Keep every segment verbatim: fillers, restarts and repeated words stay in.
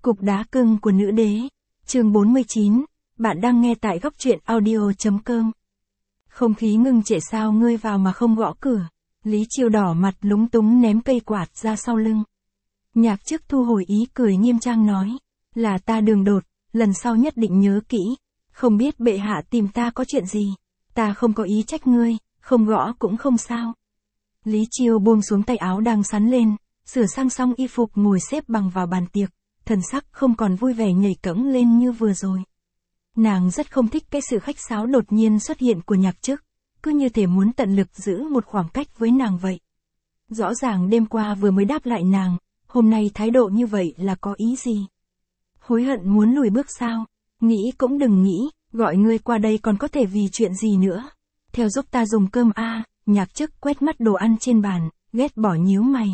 Cục đá cưng của nữ đế, chương bốn mươi chín, bạn đang nghe tại góc truyện audio.com. Không khí ngưng trệ sao ngươi vào mà không gõ cửa, Lý Chiêu đỏ mặt lúng túng ném cây quạt ra sau lưng. Nhạc Chức thu hồi ý cười nghiêm trang nói, là ta đường đột, lần sau nhất định nhớ kỹ, không biết bệ hạ tìm ta có chuyện gì, ta không có ý trách ngươi, không gõ cũng không sao. Lý Chiêu buông xuống tay áo đang sắn lên, sửa sang xong y phục ngồi xếp bằng vào bàn tiệc, thần sắc không còn vui vẻ nhảy cẫng lên như vừa rồi. Nàng rất không thích cái sự khách sáo đột nhiên xuất hiện của Nhạc Chức, cứ như thể muốn tận lực giữ một khoảng cách với nàng vậy. Rõ ràng đêm qua vừa mới đáp lại nàng, hôm nay thái độ như vậy là có ý gì? Hối hận muốn lùi bước sao? Nghĩ cũng đừng nghĩ, gọi ngươi qua đây còn có thể vì chuyện gì nữa? Theo giúp ta dùng cơm a. À, Nhạc Chức quét mắt đồ ăn trên bàn, ghét bỏ nhíu mày.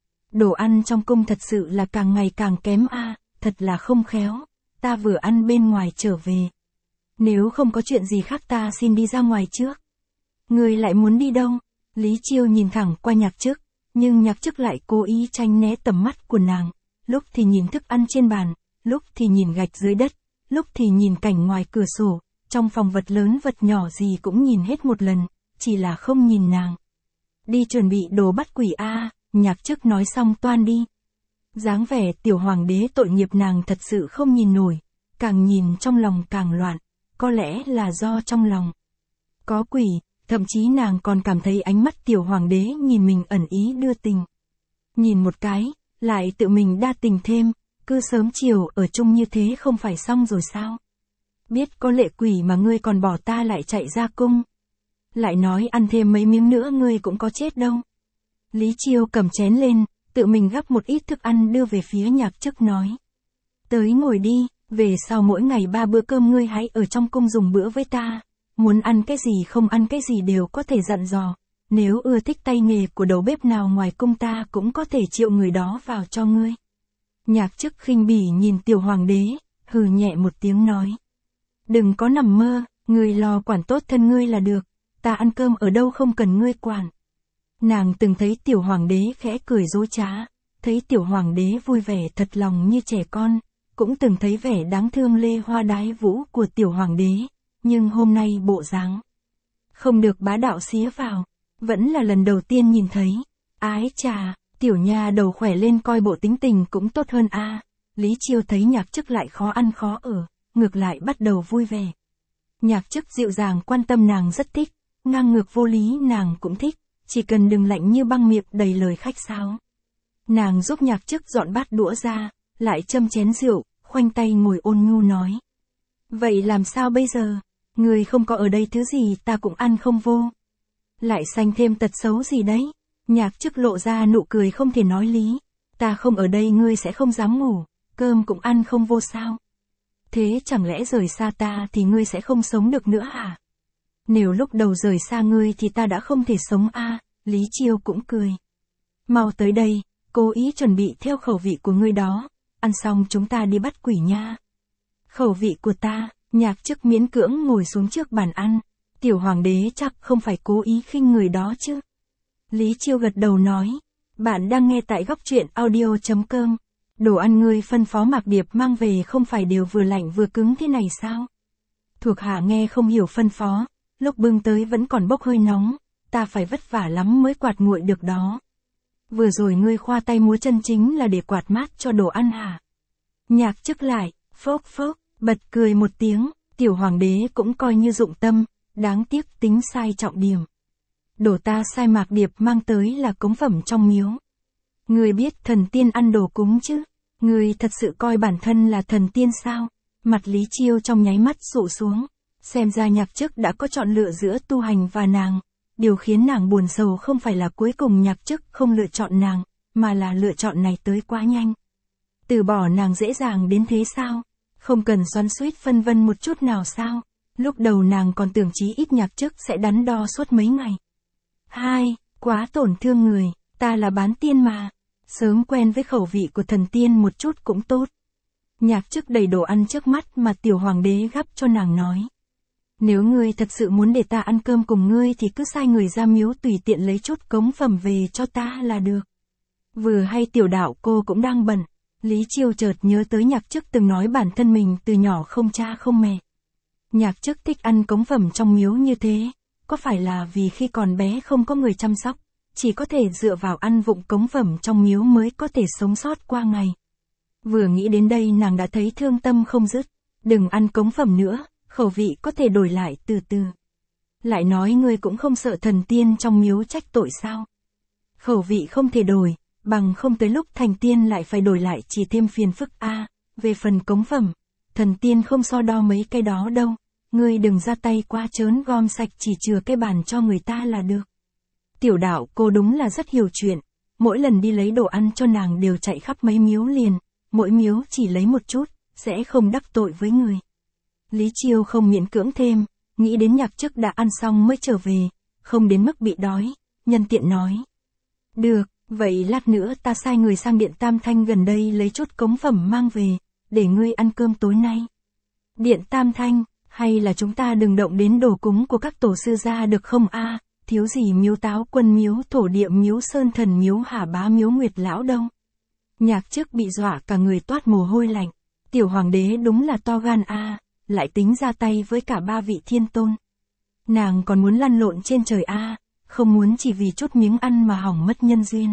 Đồ ăn trong cung thật sự là càng ngày càng kém a, à, thật là không khéo, ta vừa ăn bên ngoài trở về. Nếu không có chuyện gì khác ta xin đi ra ngoài trước. Ngươi lại muốn đi đâu? Lý Chiêu nhìn thẳng qua Nhạc Chức, nhưng Nhạc Chức lại cố ý tránh né tầm mắt của nàng, lúc thì nhìn thức ăn trên bàn, lúc thì nhìn gạch dưới đất, lúc thì nhìn cảnh ngoài cửa sổ, trong phòng vật lớn vật nhỏ gì cũng nhìn hết một lần, chỉ là không nhìn nàng. Đi chuẩn bị đồ bắt quỷ a. À, Nhạc Chức nói xong toan đi. Dáng vẻ tiểu hoàng đế tội nghiệp nàng thật sự không nhìn nổi, càng nhìn trong lòng càng loạn, có lẽ là do trong lòng có quỷ, thậm chí nàng còn cảm thấy ánh mắt tiểu hoàng đế nhìn mình ẩn ý đưa tình. Nhìn một cái, lại tự mình đa tình thêm, cứ sớm chiều ở chung như thế không phải xong rồi sao? Biết có lệ quỷ mà ngươi còn bỏ ta lại chạy ra cung. Lại nói ăn thêm mấy miếng nữa ngươi cũng có chết đâu. Lý Chiêu cầm chén lên, tự mình gắp một ít thức ăn đưa về phía Nhạc Chức nói. Tới ngồi đi, về sau mỗi ngày ba bữa cơm ngươi hãy ở trong cung dùng bữa với ta. Muốn ăn cái gì không ăn cái gì đều có thể dặn dò. Nếu ưa thích tay nghề của đầu bếp nào ngoài cung ta cũng có thể triệu người đó vào cho ngươi. Nhạc Chức khinh bỉ nhìn tiểu hoàng đế, hừ nhẹ một tiếng nói. Đừng có nằm mơ, ngươi lo quản tốt thân ngươi là được, ta ăn cơm ở đâu không cần ngươi quản. Nàng từng thấy tiểu hoàng đế khẽ cười dối trá, thấy tiểu hoàng đế vui vẻ thật lòng như trẻ con, cũng từng thấy vẻ đáng thương lê hoa đái vũ của tiểu hoàng đế, nhưng hôm nay bộ dáng không được bá đạo xía vào, vẫn là lần đầu tiên nhìn thấy. Ái chà, tiểu nha đầu khỏe lên coi bộ tính tình cũng tốt hơn a. À. Lý Chiêu thấy Nhạc Chức lại khó ăn khó ở, ngược lại bắt đầu vui vẻ. Nhạc Chức dịu dàng quan tâm nàng rất thích, ngang ngược vô lý nàng cũng thích, chỉ cần đừng lạnh như băng miệng đầy lời khách sáo. Nàng giúp Nhạc Chức dọn bát đũa ra, lại châm chén rượu, khoanh tay ngồi ôn nhu nói. Vậy làm sao bây giờ? Người không có ở đây thứ gì ta cũng ăn không vô. Lại sanh thêm tật xấu gì đấy? Nhạc Chức lộ ra nụ cười không thể nói lý. Ta không ở đây ngươi sẽ không dám ngủ, cơm cũng ăn không vô sao? Thế chẳng lẽ rời xa ta thì ngươi sẽ không sống được nữa hả? Nếu lúc đầu rời xa ngươi thì ta đã không thể sống a. À, Lý Chiêu cũng cười. Mau tới đây, cố ý chuẩn bị theo khẩu vị của ngươi đó, ăn xong chúng ta đi bắt quỷ nha. Khẩu vị của ta, Nhạc Chức miễn cưỡng ngồi xuống trước bàn ăn, tiểu hoàng đế chắc không phải cố ý khinh người đó chứ. Lý Chiêu gật đầu nói, bạn đang nghe tại góc truyện audio.com. Đồ ăn ngươi phân phó Mạc Điệp mang về không phải đều vừa lạnh vừa cứng thế này sao? Thuộc hạ nghe không hiểu phân phó, lúc bưng tới vẫn còn bốc hơi nóng, ta phải vất vả lắm mới quạt nguội được đó. Vừa rồi ngươi khoa tay múa chân chính là để quạt mát cho đồ ăn hả? Nhạc Chức lại, phốc phốc, bật cười một tiếng, tiểu hoàng đế cũng coi như dụng tâm, đáng tiếc tính sai trọng điểm. Đồ ta sai Mạc Điệp mang tới là cống phẩm trong miếu. Ngươi biết thần tiên ăn đồ cúng chứ? Ngươi thật sự coi bản thân là thần tiên sao? Mặt Lý Chiêu trong nháy mắt sụ xuống. Xem ra Nhạc Chức đã có chọn lựa giữa tu hành và nàng. Điều khiến nàng buồn sầu không phải là cuối cùng Nhạc Chức không lựa chọn nàng, mà là lựa chọn này tới quá nhanh. Từ bỏ nàng dễ dàng đến thế sao? Không cần xoắn xuýt phân vân một chút nào sao? Lúc đầu nàng còn tưởng chí ít Nhạc Chức sẽ đắn đo suốt mấy ngày. Hai, quá tổn thương người, ta là bán tiên mà. Sớm quen với khẩu vị của thần tiên một chút cũng tốt. Nhạc Chức đầy đồ ăn trước mắt mà tiểu hoàng đế gắp cho nàng nói. Nếu ngươi thật sự muốn để ta ăn cơm cùng ngươi thì cứ sai người ra miếu tùy tiện lấy chút cống phẩm về cho ta là được. Vừa hay tiểu đạo cô cũng đang bận, Lý Chiêu chợt nhớ tới Nhạc Chức từng nói bản thân mình từ nhỏ không cha không mẹ. Nhạc Chức thích ăn cống phẩm trong miếu như thế, có phải là vì khi còn bé không có người chăm sóc, chỉ có thể dựa vào ăn vụng cống phẩm trong miếu mới có thể sống sót qua ngày. Vừa nghĩ đến đây nàng đã thấy thương tâm không dứt, đừng ăn cống phẩm nữa, khẩu vị có thể đổi lại từ từ. Lại nói ngươi cũng không sợ thần tiên trong miếu trách tội sao? Khẩu vị không thể đổi, bằng không tới lúc thành tiên lại phải đổi lại chỉ thêm phiền phức a. À, về phần cống phẩm, thần tiên không so đo mấy cái đó đâu, ngươi đừng ra tay quá trớn, gom sạch chỉ chừa cái bàn cho người ta là được. Tiểu đạo cô đúng là rất hiểu chuyện, mỗi lần đi lấy đồ ăn cho nàng đều chạy khắp mấy miếu liền, mỗi miếu chỉ lấy một chút, sẽ không đắc tội với người. Lý Chiêu không miễn cưỡng thêm, nghĩ đến Nhạc Chức đã ăn xong mới trở về, không đến mức bị đói, nhân tiện nói. Được, vậy lát nữa ta sai người sang điện Tam Thanh gần đây lấy chút cống phẩm mang về, để ngươi ăn cơm tối nay. Điện Tam Thanh, hay là chúng ta đừng động đến đồ cúng của các tổ sư gia được không a? À, thiếu gì miếu Táo Quân miếu, Thổ Địa miếu, Sơn Thần miếu, Hà Bá miếu, Nguyệt lão đâu. Nhạc Chức bị dọa cả người toát mồ hôi lạnh, tiểu hoàng đế đúng là to gan a, à, lại tính ra tay với cả ba vị thiên tôn. Nàng còn muốn lăn lộn trên trời a, à, không muốn chỉ vì chút miếng ăn mà hỏng mất nhân duyên.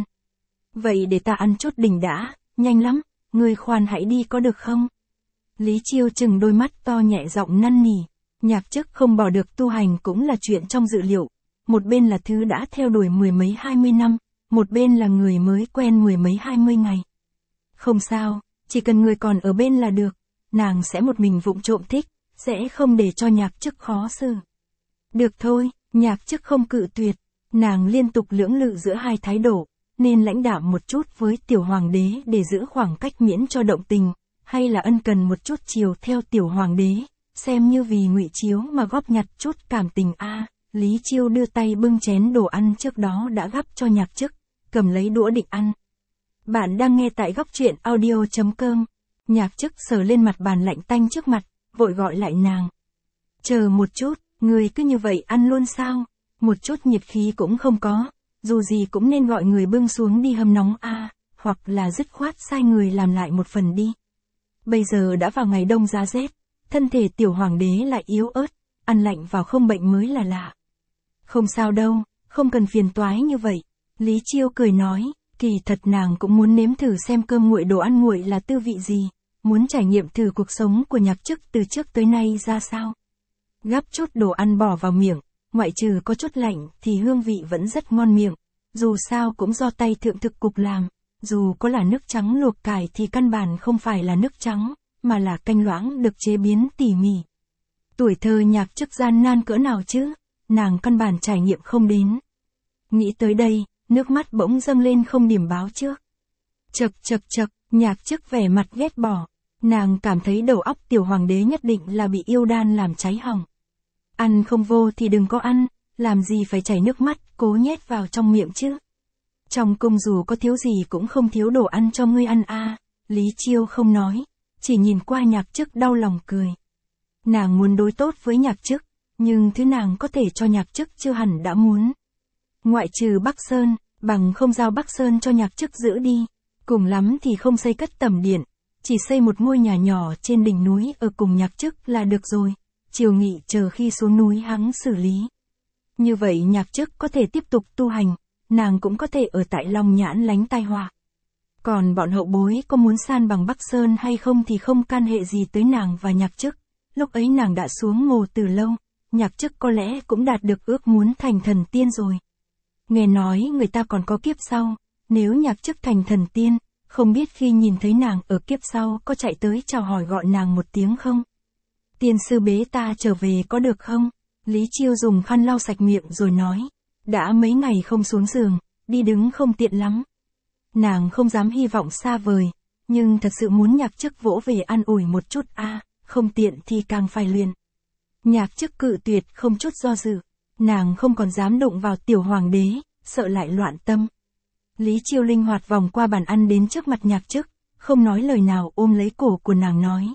Vậy để ta ăn chút đỉnh đã, nhanh lắm, ngươi khoan hãy đi có được không? Lý Chiêu chừng đôi mắt to nhẹ giọng năn nỉ, Nhạc Chức không bỏ được tu hành cũng là chuyện trong dự liệu, một bên là thứ đã theo đuổi mười mấy hai mươi năm, một bên là người mới quen mười mấy hai mươi ngày. Không sao, chỉ cần người còn ở bên là được, nàng sẽ một mình vụng trộm thích, sẽ không để cho Nhạc Chức khó xử. Được thôi, Nhạc Chức không cự tuyệt, nàng liên tục lưỡng lự giữa hai thái độ, nên lãnh đạm một chút với tiểu hoàng đế để giữ khoảng cách miễn cho động tình, hay là ân cần một chút chiều theo tiểu hoàng đế, xem như vì Ngụy Chiếu mà góp nhặt chút cảm tình a. À, Lý Chiêu đưa tay bưng chén đồ ăn trước đó đã gắp cho Nhạc Chức, cầm lấy đũa định ăn. Bạn đang nghe tại góc truyện audio chấm com. Nhạc Chức sờ lên mặt bàn lạnh tanh trước mặt, vội gọi lại nàng. Chờ một chút, người cứ như vậy ăn luôn sao? Một chút nhiệt khí cũng không có, dù gì cũng nên gọi người bưng xuống đi hâm nóng a, à, hoặc là dứt khoát sai người làm lại một phần đi. Bây giờ đã vào ngày đông giá rét, thân thể tiểu hoàng đế lại yếu ớt, ăn lạnh vào không bệnh mới là lạ. Không sao đâu, không cần phiền toái như vậy. Lý Chiêu cười nói, kỳ thật nàng cũng muốn nếm thử xem cơm nguội đồ ăn nguội là tư vị gì, muốn trải nghiệm thử cuộc sống của Nhạc Chức từ trước tới nay ra sao. Gắp chút đồ ăn bỏ vào miệng, ngoại trừ có chút lạnh thì hương vị vẫn rất ngon miệng, dù sao cũng do tay thượng thực cục làm, dù có là nước trắng luộc cải thì căn bản không phải là nước trắng, mà là canh loãng được chế biến tỉ mỉ. Tuổi thơ Nhạc Chức gian nan cỡ nào chứ, nàng căn bản trải nghiệm không đến. Nghĩ tới đây, nước mắt bỗng dâng lên không điểm báo trước. Chậc chậc chậc, Nhạc Chức vẻ mặt ghét bỏ, nàng cảm thấy đầu óc tiểu hoàng đế nhất định là bị yêu đan làm cháy hỏng. Ăn không vô thì đừng có ăn, làm gì phải chảy nước mắt, cố nhét vào trong miệng chứ. Trong cung dù có thiếu gì cũng không thiếu đồ ăn cho ngươi ăn a. À, Lý Chiêu không nói, chỉ nhìn qua Nhạc Chức đau lòng cười. Nàng muốn đối tốt với Nhạc Chức, nhưng thứ nàng có thể cho Nhạc Chức chưa hẳn đã muốn. Ngoại trừ Bắc Sơn, bằng không giao Bắc Sơn cho Nhạc Chức giữ đi, cùng lắm thì không xây cất tẩm điện, chỉ xây một ngôi nhà nhỏ trên đỉnh núi ở cùng Nhạc Chức là được rồi, chiều nghị chờ khi xuống núi hắn xử lý. Như vậy Nhạc Chức có thể tiếp tục tu hành, nàng cũng có thể ở tại Long Nhãn lánh tai họa. Còn bọn hậu bối có muốn san bằng Bắc Sơn hay không thì không can hệ gì tới nàng và Nhạc Chức, lúc ấy nàng đã xuống ngồ từ lâu, Nhạc Chức có lẽ cũng đạt được ước muốn thành thần tiên rồi. Nghe nói người ta còn có kiếp sau, nếu Nhạc Chức thành thần tiên, không biết khi nhìn thấy nàng ở kiếp sau có chạy tới chào hỏi gọi nàng một tiếng không? Tiên sư bế ta trở về có được không? Lý Chiêu dùng khăn lau sạch miệng rồi nói, đã mấy ngày không xuống giường, đi đứng không tiện lắm. Nàng không dám hy vọng xa vời, nhưng thật sự muốn Nhạc Chức vỗ về an ủi một chút a, à, không tiện thì càng phải luyện. Nhạc Chức cự tuyệt không chút do dự, nàng không còn dám đụng vào tiểu hoàng đế, sợ lại loạn tâm. Lý Chiêu linh hoạt vòng qua bàn ăn đến trước mặt Nhạc Chức, không nói lời nào ôm lấy cổ của nàng nói.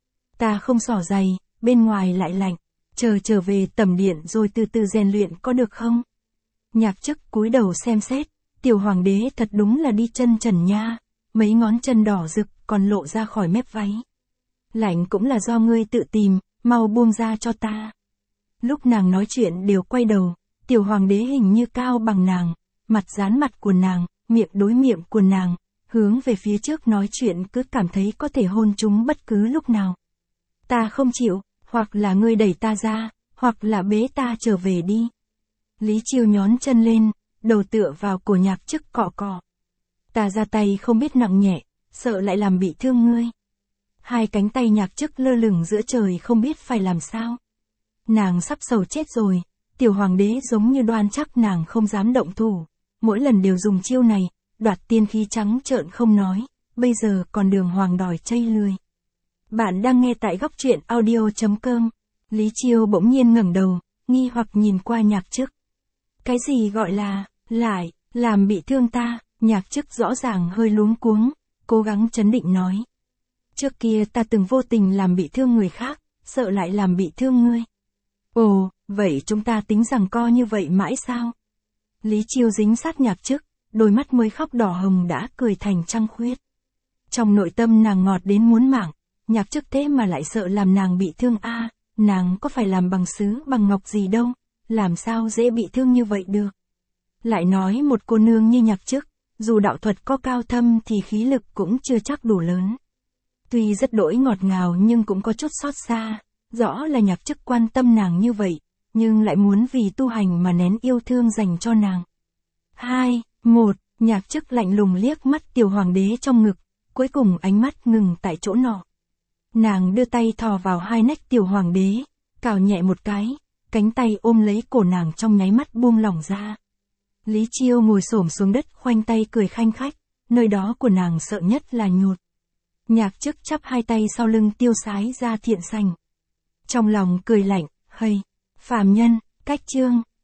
Ta không xỏ giày, bên ngoài lại lạnh, chờ trở về tẩm điện rồi từ từ rèn luyện có được không? Nhạc Chức cúi đầu xem xét, tiểu hoàng đế thật đúng là đi chân trần nha, mấy ngón chân đỏ rực còn lộ ra khỏi mép váy. Lạnh cũng là do ngươi tự tìm, mau buông ra cho ta. Lúc nàng nói chuyện đều quay đầu, tiểu hoàng đế hình như cao bằng nàng, mặt dán mặt của nàng, miệng đối miệng của nàng, hướng về phía trước nói chuyện cứ cảm thấy có thể hôn chúng bất cứ lúc nào. Ta không chịu, hoặc là ngươi đẩy ta ra, hoặc là bế ta trở về đi. Lý Chiêu nhón chân lên, đầu tựa vào cổ Nhạc Chức cọ cọ. Ta ra tay không biết nặng nhẹ, sợ lại làm bị thương ngươi. Hai cánh tay Nhạc Chức lơ lửng giữa trời không biết phải làm sao. Nàng sắp sầu chết rồi, tiểu hoàng đế giống như đoan chắc nàng không dám động thủ. Mỗi lần đều dùng chiêu này, đoạt tiên khí trắng trợn không nói, bây giờ còn đường hoàng đòi chây lười. Bạn đang nghe tại góc truyện audio chấm com. Lý Chiêu bỗng nhiên ngẩng đầu, nghi hoặc nhìn qua Nhạc Chức. Cái gì gọi là, lại, làm bị thương ta? Nhạc Chức rõ ràng hơi luống cuống, cố gắng trấn định nói. Trước kia ta từng vô tình làm bị thương người khác, sợ lại làm bị thương ngươi. Ồ, vậy chúng ta tính rằng co như vậy mãi sao? Lý Chiêu dính sát Nhạc Chức, đôi mắt mới khóc đỏ hồng đã cười thành trăng khuyết. Trong nội tâm nàng ngọt đến muốn mạng, Nhạc Chức thế mà lại sợ làm nàng bị thương a, à, nàng có phải làm bằng sứ bằng ngọc gì đâu, làm sao dễ bị thương như vậy được. Lại nói một cô nương như Nhạc Chức, dù đạo thuật có cao thâm thì khí lực cũng chưa chắc đủ lớn. Tuy rất đỗi ngọt ngào nhưng cũng có chút xót xa, rõ là Nhạc Chức quan tâm nàng như vậy, nhưng lại muốn vì tu hành mà nén yêu thương dành cho nàng. Hai, một, Nhạc Chức lạnh lùng liếc mắt tiểu hoàng đế trong ngực, cuối cùng ánh mắt ngừng tại chỗ nọ. Nàng đưa tay thò vào hai nách tiểu hoàng đế, cào nhẹ một cái, cánh tay ôm lấy cổ nàng trong nháy mắt buông lỏng ra. Lý Chiêu ngồi xổm xuống đất khoanh tay cười khanh khách, nơi đó của nàng sợ nhất là nhột. Nhạc Chức chắp hai tay sau lưng tiêu sái ra thiện sành. Trong lòng cười lạnh, hây, phàm nhân, cách chương,